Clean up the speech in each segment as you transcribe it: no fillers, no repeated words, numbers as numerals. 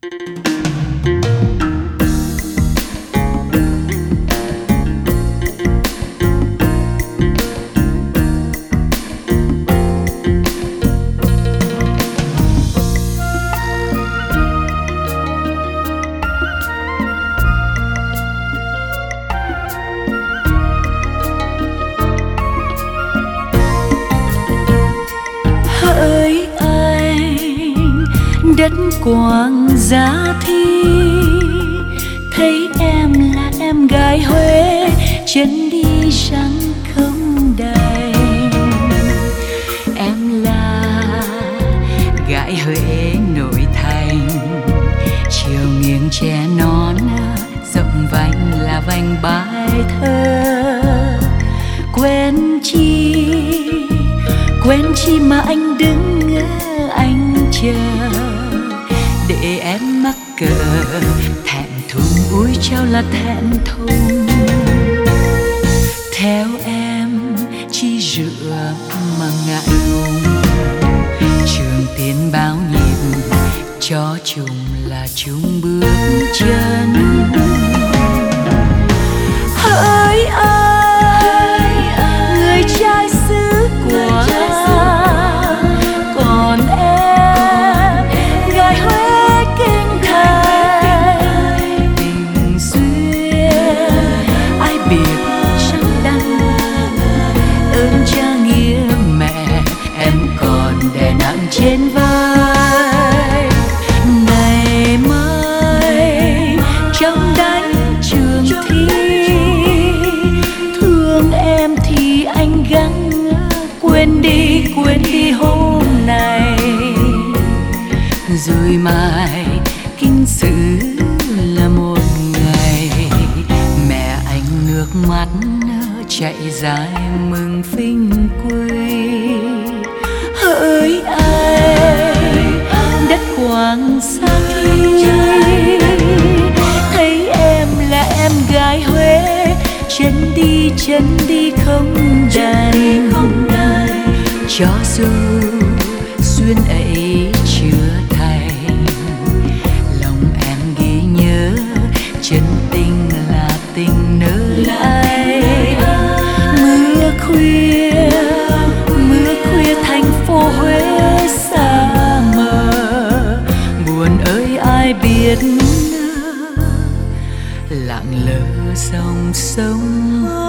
Đất Quảng Giá Thi, thấy em là em gái Huế, chân đi răng không đầy. Em là gái Huế nội thành, chiều nghiêng che nón, rộng vành là vành bài thơ. Quen chi mà anh đứng anh chờ, để em mắc cỡ thẹn thùng, úi trao là thẹn thùng. Theo em chi rửa mà ngại ngùng, trường tiến bao nhịp cho chung là chung bước chân. Hỡi ai người trai xứ Quảng, còn em gái Huế kinh thành. Tình duyên ai biết chẳng đành, ơn cha nghĩa mẹ em còn đè nặng trên vai. Ngày mai trong đánh trường thi, thương em thì anh gắng quên đi hôm nay. Rồi mai kinh sử là một ngày, mẹ anh nước mắt chạy dài mừng phinh quy. Hỡi ai đất Quảng Giá Thi, thấy em là em gái Huế, chân đi không đành. Cho dù duyên ấy chưa thành, lòng em ghi nhớ chân tình là tình nơi ấy. Mưa khuya thành phố Huế xa mờ, buồn ơi ai biết lặng lẽ dòng sông.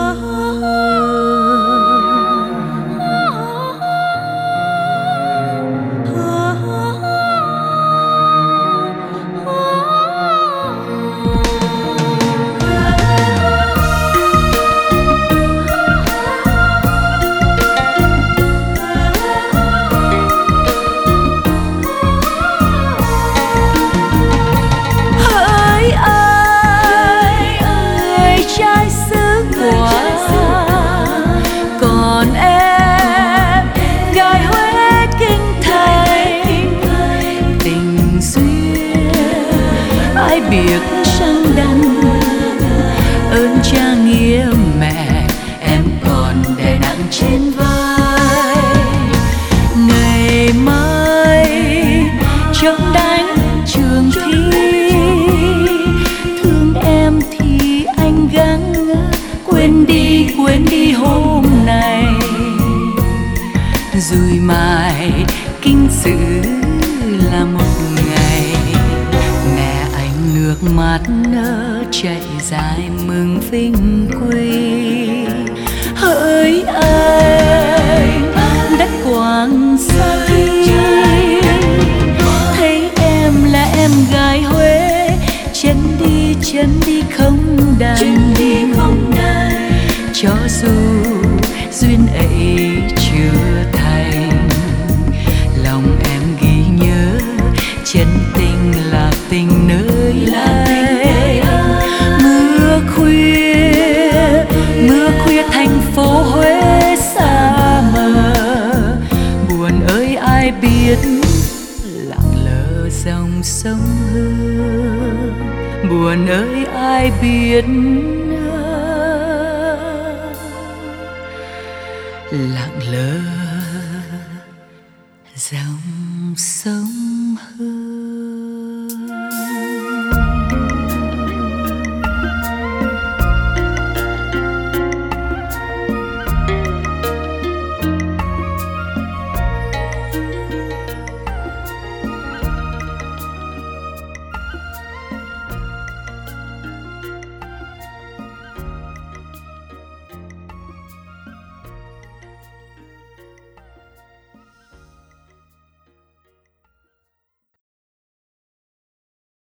Biết chẳng đành, ơn cha nghĩa mẹ em còn đè nặng trên vai. Ngày mai trong đánh trường thi, thương em thì anh gắng quên đi hôm nay. Rồi mai kinh sử là một ngày, nước mắt chạy dài mừng vinh quy. Hỡi ai đất Quảng Giá Thi, thấy em là em gái Huế, chân đi không đành. Cho dù duyên ấy chưa thành, lòng em ghi nhớ chân tình là tình nơi ấy. Mưa khuya thành phố Huế xa mờ, buồn ơi ai biết lặng lẽ dòng sông Hương. Buồn ơi ai biết lặng lẽ dòng sông.